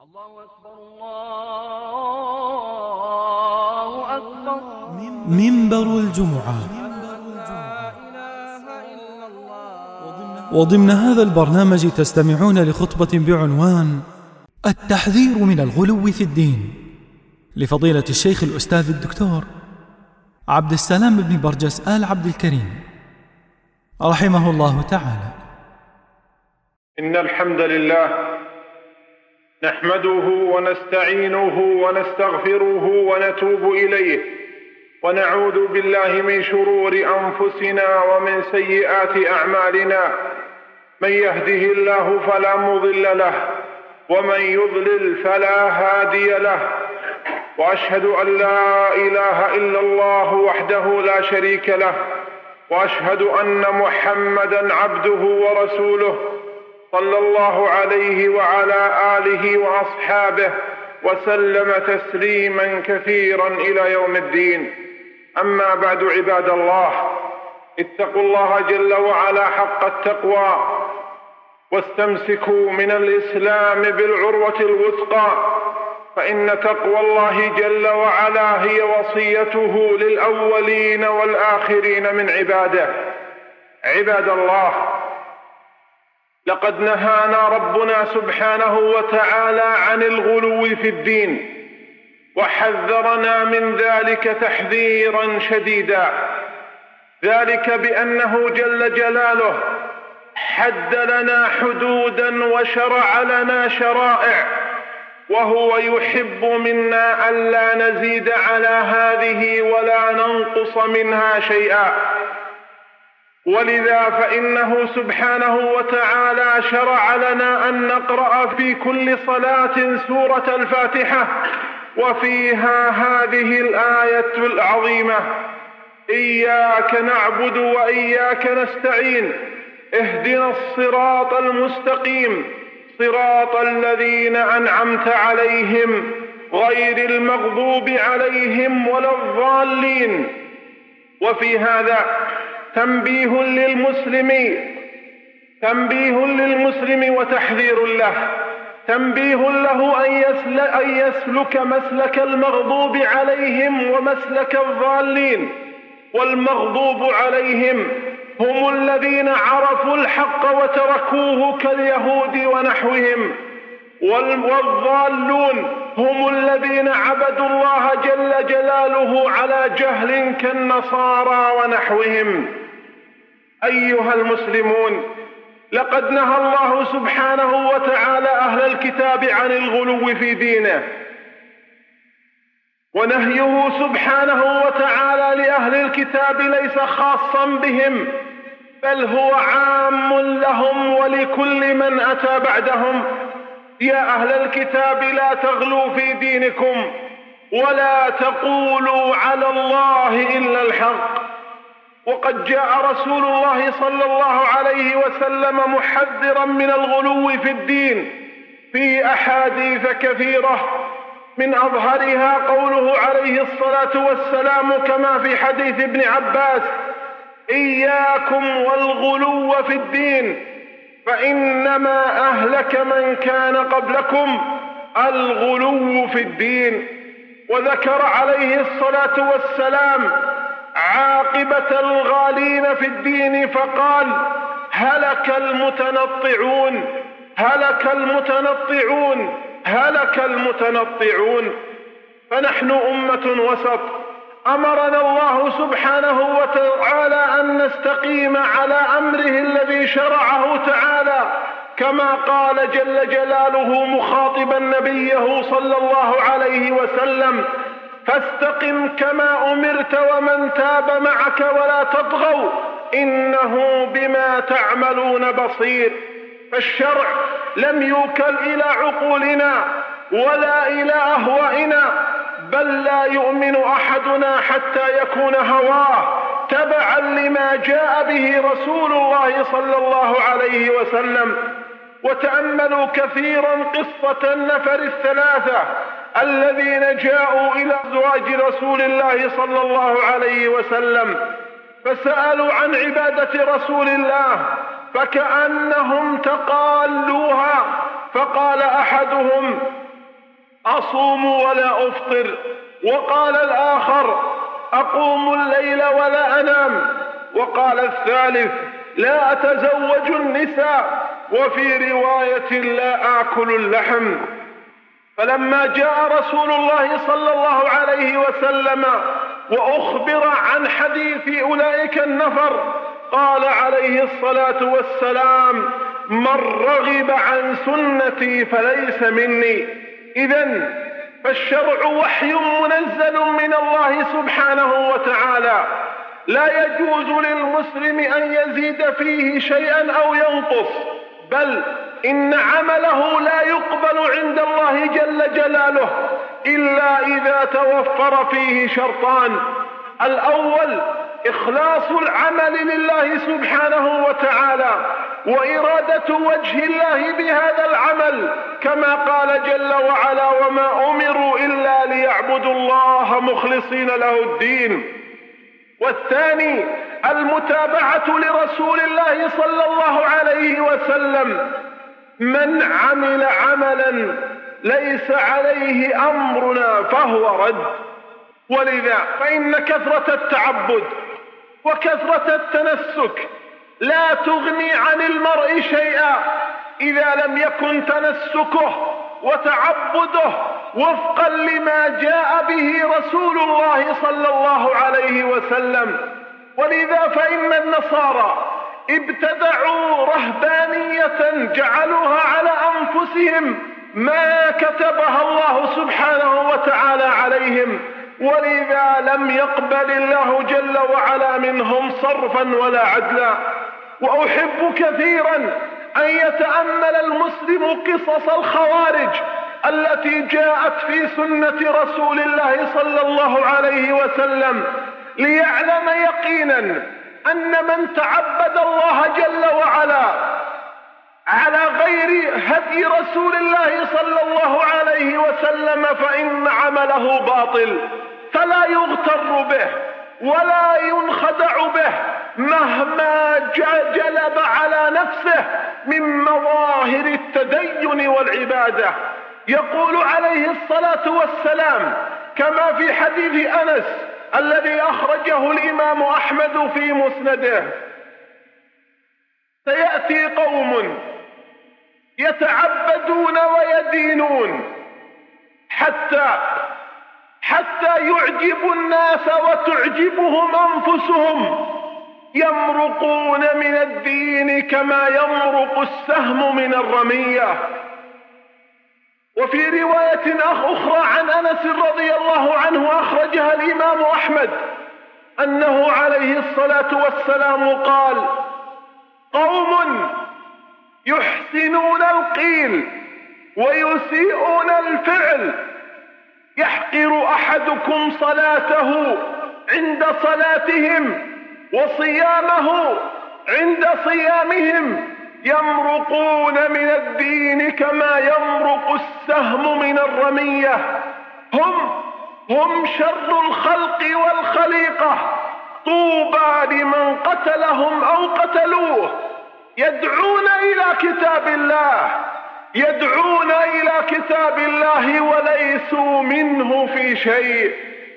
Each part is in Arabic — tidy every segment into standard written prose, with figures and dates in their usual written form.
الله أكبر الله أكبر. منبر الجمعة. وضمن هذا البرنامج تستمعون لخطبة بعنوان التحذير من الغلو في الدين لفضيلة الشيخ الأستاذ الدكتور عبد السلام بن برجس آل عبد الكريم رحمه الله تعالى. إن الحمد لله نحمده ونستعينه ونستغفره ونتوب إليه ونعوذ بالله من شرور أنفسنا ومن سيئات أعمالنا. من يهده الله فلا مضل له ومن يضلل فلا هادي له، وأشهد أن لا إله إلا الله وحده لا شريك له، وأشهد أن محمدًا عبده ورسوله صلى الله عليه وعلى آله وأصحابه وسلم تسليما كثيرا إلى يوم الدين. أما بعد، عباد الله، اتقوا الله جل وعلا حق التقوى واستمسكوا من الإسلام بالعروة الوثقى، فإن تقوى الله جل وعلا هي وصيته للأولين والآخرين من عباده. عباد الله، لقد نهانا ربنا سبحانه وتعالى عن الغلو في الدين، وحذرنا من ذلك تحذيرا شديدا، ذلك بأنه جل جلاله حد لنا حدودا وشرع لنا شرائع، وهو يحب منا ألا نزيد على هذه ولا ننقص منها شيئا. ولذا فإنه سبحانه وتعالى شرع لنا أن نقرأ في كل صلاة سورة الفاتحة، وفيها هذه الآية العظيمة: إياك نعبد وإياك نستعين، اهدنا الصراط المستقيم، صراط الذين أنعمت عليهم غير المغضوب عليهم ولا الضالين. وفي هذا تنبيه للمسلم وتحذير له، تنبيه له أن يسلك مسلك المغضوب عليهم ومسلك الضالين. والمغضوب عليهم هم الذين عرفوا الحق وتركوه كاليهود ونحوهم، والضالون هم الذين عبدوا الله جل جلاله على جهل كالنصارى ونحوهم. أيها المسلمون، لقد نهى الله سبحانه وتعالى أهل الكتاب عن الغلو في دينه، ونهيه سبحانه وتعالى لأهل الكتاب ليس خاصا بهم، بل هو عام لهم ولكل من أتى بعدهم. يا أهل الكتاب، لا تغلوا في دينكم ولا تقولوا على الله إلا الحق. وقد جاء رسول الله صلى الله عليه وسلم محذرا من الغلو في الدين في أحاديث كثيرة، من أظهرها قوله عليه الصلاة والسلام كما في حديث ابن عباس: إياكم والغلو في الدين، فإنما أهلك من كان قبلكم الغلو في الدين. وذكر عليه الصلاة والسلام عاقبة الغالين في الدين فقال: هلك المتنطعون، هلك المتنطعون، هلك المتنطعون. فنحن أمة وسط، أمرنا الله سبحانه وتعالى أن نستقيم على أمره الذي شرعه تعالى، كما قال جل جلاله مخاطبا نبيه صلى الله عليه وسلم: فاستقم كما أمرت ومن تاب معك ولا تطغوا إنه بما تعملون بصير. فالشرع لم يوكل إلى عقولنا ولا إلى أهوائنا، بل لا يؤمن أحدنا حتى يكون هواه تبعا لما جاء به رسول الله صلى الله عليه وسلم. وتأملوا كثيرا قصة النفر الثلاثة الذين جاءوا إلى أزواج رسول الله صلى الله عليه وسلم فسألوا عن عبادة رسول الله، فكأنهم تقالوها، فقال أحدهم: أصوم ولا أفطر. وقال الآخر: أقوم الليل ولا أنام. وقال الثالث: لا أتزوج النساء. وفي رواية: لا آكل اللحم. فلما جاء رسول الله صلى الله عليه وسلم وأخبر عن حديث أولئك النفر، قال عليه الصلاة والسلام: من رغب عن سنتي فليس مني. إذن فالشرع وحي منزل من الله سبحانه وتعالى، لا يجوز للمسلم أن يزيد فيه شيئا أو ينقص، بل إن عمله لا يقبل عند الله جل جلاله إلا إذا توفر فيه شرطان: الأول إخلاص العمل لله سبحانه وتعالى وإرادة وجه الله بهذا العمل، كما قال جل وعلا: وما أمروا إلا ليعبدوا الله مخلصين له الدين. والثاني المتابعة لرسول الله صلى الله عليه وسلم: من عمل عملا ليس عليه أمرنا فهو رد. ولذا فإن كثرة التعبد وكثرة التنسك لا تغني عن المرء شيئا إذا لم يكن تنسكه وتعبده وفقا لما جاء به رسول الله صلى الله عليه وسلم. ولذا فإن النصارى ابتدعوا رهبانية جعلوها على أنفسهم ما كتبها الله سبحانه وتعالى عليهم، ولذا لم يقبل الله جل وعلا منهم صرفا ولا عدلا. وأحب كثيرا أن يتأمل المسلم قصص الخوارج التي جاءت في سنة رسول الله صلى الله عليه وسلم ليعلم يقينا أن من تعبد الله جل وعلا على غير هدي رسول الله صلى الله عليه وسلم فإن عمله باطل، فلا يغتر به ولا ينخدع به مهما جلب على نفسه من مظاهر التدين والعبادة. يقول عليه الصلاة والسلام كما في حديث أنس الذي أخرجه الإمام أحمد في مسنده: سيأتي قوم يتعبدون ويدينون حتى يعجبوا الناس وتعجبهم أنفسهم، يمرقون من الدين كما يمرق السهم من الرمية. وفي رواية أخرى عن أنس رضي الله عنه أخرجها الإمام أحمد أنه عليه الصلاة والسلام قال: قوم يحسنون القيل ويسيئون الفعل، يحقر أحدكم صلاته عند صلاتهم وصيامه عند صيامهم، يمرقون من الدين كما يمرق السهم من الرمية. هم شر الخلق والخليقة، طوبى لمن قتلهم أو قتلوه، يدعون إلى كتاب الله وليسوا منه في شيء.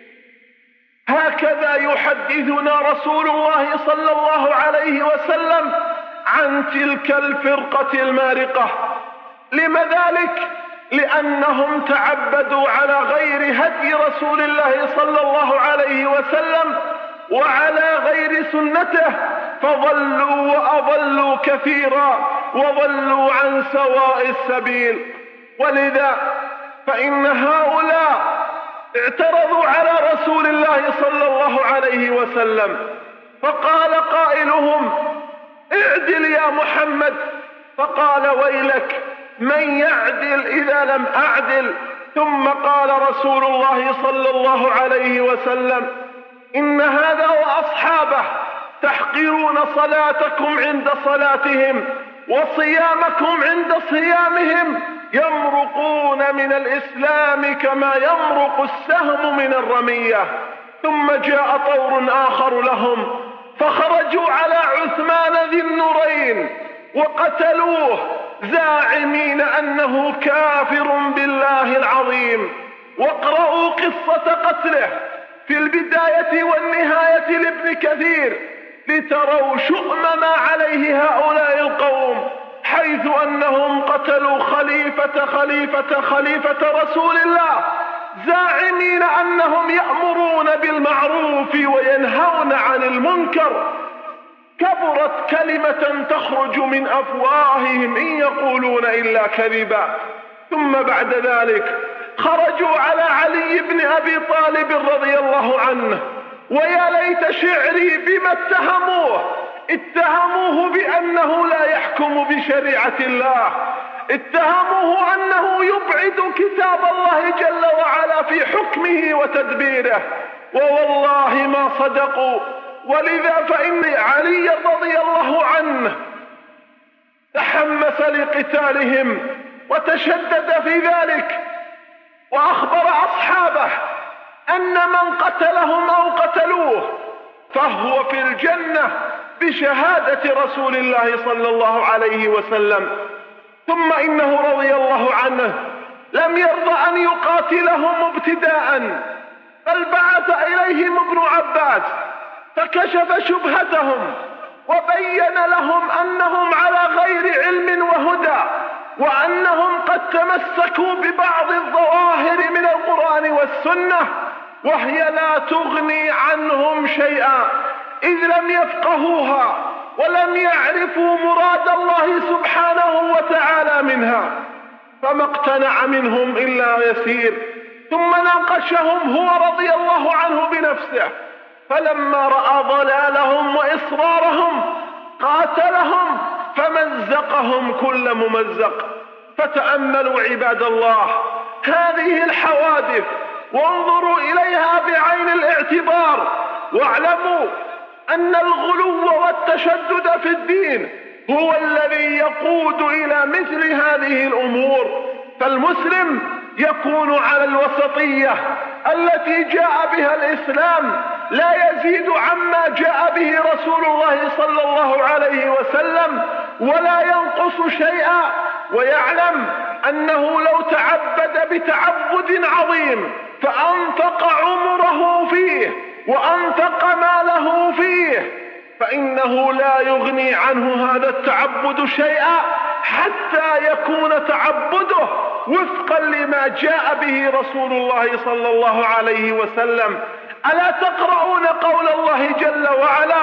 هكذا يحدثنا رسول الله صلى الله عليه وسلم عن تلك الفرقة المارقة. لم ذلك؟ لأنهم تعبدوا على غير هدي رسول الله صلى الله عليه وسلم وعلى غير سنته، فضلوا وأضلوا كثيرا وضلوا عن سواء السبيل. ولذا فإن هؤلاء اعترضوا على رسول الله صلى الله عليه وسلم، فقال قائلهم: اعدل يا محمد. فقال: ويلك، من يعدل إذا لم أعدل؟ ثم قال رسول الله صلى الله عليه وسلم: إن هذا وأصحابه تحقرون صلاتكم عند صلاتهم وصيامكم عند صيامهم، يمرقون من الإسلام كما يمرق السهم من الرمية. ثم جاء طور آخر لهم فخرجوا على عثمان ذي النورين وقتلوه زاعمين أنه كافر بالله العظيم. واقرأوا قصة قتله في البداية والنهاية لابن كثير لتروا شؤم ما عليه هؤلاء القوم، حيث أنهم قتلوا خليفة رسول الله، زاعمين أنهم يأمرون بالمعروف وينهون عن المنكر. كبرت كلمة تخرج من أفواههم إن يقولون إلا كذبا. ثم بعد ذلك خرجوا على علي بن أبي طالب رضي الله عنه، ويا ليت شعري بما اتهموه بأنه لا يحكم بشريعة الله، اتهموه أنه يبعد كتاب الله جل وعلا في حكمه وتدبيره، ووالله ما صدقوا. ولذا فإن علي رضي الله عنه تحمس لقتالهم وتشدد في ذلك، وأخبر أصحابه أن من قتلهم أو قتلوه فهو في الجنة بشهادة رسول الله صلى الله عليه وسلم. ثم إنه رضي الله عنه لم يرضى أن يقاتلهم ابتداء، بل بعث إليهم ابن عباس فكشف شبهتهم وبين لهم أنهم على غير علم وهدى، وأنهم قد تمسكوا ببعض الظواهر من القرآن والسنة وهي لا تغني عنهم شيئا، إذ لم يفقهوها ولم يعرفوا مراد الله سبحانه وتعالى منها، فما اقتنع منهم إلا يسير. ثم ناقشهم هو رضي الله عنه بنفسه، فلما رأى ضلالهم وإصرارهم قاتلهم فمزقهم كل ممزق. فتأملوا عباد الله هذه الحوادث وانظروا إليها بعين الاعتبار، واعلموا أن الغلو والتشدد في الدين هو الذي يقود إلى مثل هذه الأمور. فالمسلم يكون على الوسطية التي جاء بها الإسلام، لا يزيد عما جاء به رسول الله صلى الله عليه وسلم ولا ينقص شيئا، ويعلم أنه لو تعبد بتعبد عظيم فأنفق عمره فيه وأنفق ماله فيه فإنه لا يغني عنه هذا التعبد شيئا حتى يكون تعبده وفقا لما جاء به رسول الله صلى الله عليه وسلم. ألا تقرؤون قول الله جل وعلا: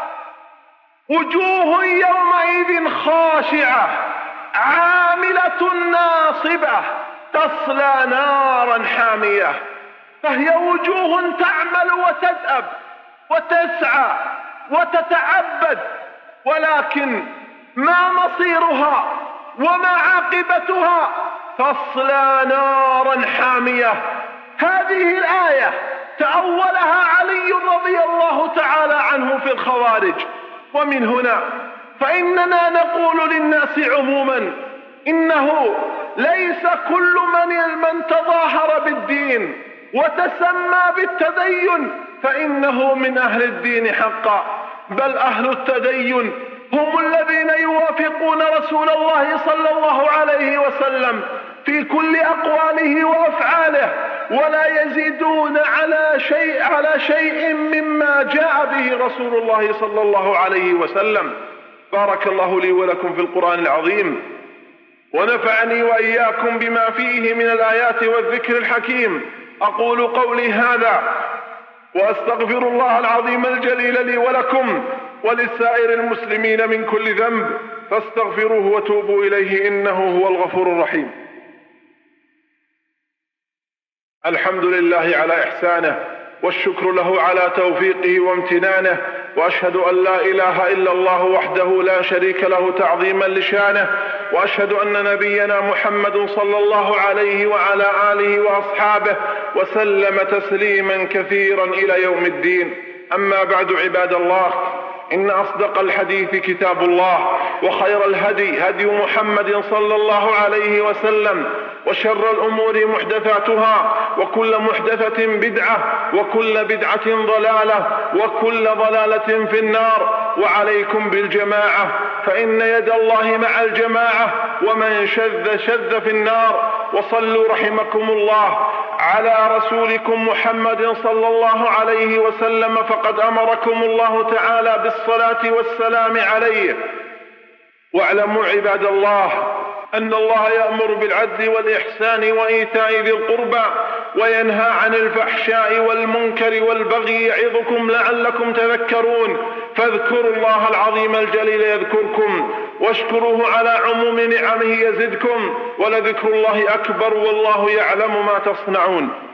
وجوه يومئذ خاشعة عاملة ناصبة تصلى نارا حامية. فهي وجوه تعمل وتدأب وتسعى وتتعبد، ولكن ما مصيرها وما عاقبتها؟ تصلى نارا حامية. هذه الآية تأولها علي رضي الله تعالى عنه في الخوارج. ومن هنا فإننا نقول للناس عموما إنه ليس كل من تظاهر بالدين وتسمى بالتدين فإنه من أهل الدين حقا، بل أهل التدين هم الذين يوافقون رسول الله صلى الله عليه وسلم في كل أقواله وأفعاله، ولا يزيدون على شيء مما جاء به رسول الله صلى الله عليه وسلم. بارك الله لي ولكم في القرآن العظيم، ونفعني وإياكم بما فيه من الآيات والذكر الحكيم. أقول قولي هذا وأستغفر الله العظيم الجليل لي ولكم ولسائر المسلمين من كل ذنب، فاستغفروه وتوبوا إليه إنه هو الغفور الرحيم. الحمد لله على إحسانه، والشكر له على توفيقه وامتنانه، وأشهد أن لا إله إلا الله وحده لا شريك له تعظيما لشانه، وأشهد أن نبينا محمد صلى الله عليه وعلى آله وأصحابه وسلم تسليما كثيرا إلى يوم الدين. أما بعد عباد الله، إن أصدق الحديث كتاب الله، وخير الهدي هدي محمد صلى الله عليه وسلم، وشر الأمور محدثاتها، وكل محدثة بدعة، وكل بدعة ضلالة، وكل ضلالة في النار. وعليكم بالجماعة، فإن يد الله مع الجماعة، ومن شذ في النار. وصلوا رحمكم الله على رسولكم محمد صلى الله عليه وسلم، فقد أمركم الله تعالى بالصلاة والسلام عليه. واعلموا عباد الله أن الله يأمر بالعدل والإحسان وإيتاء ذي القربى وينهى عن الفحشاء والمنكر والبغي يعظكم لعلكم تذكرون. فاذكروا الله العظيم الجليل يذكركم، واشكروه على عموم نعمه يزدكم، ولذكر الله أكبر والله يعلم ما تصنعون.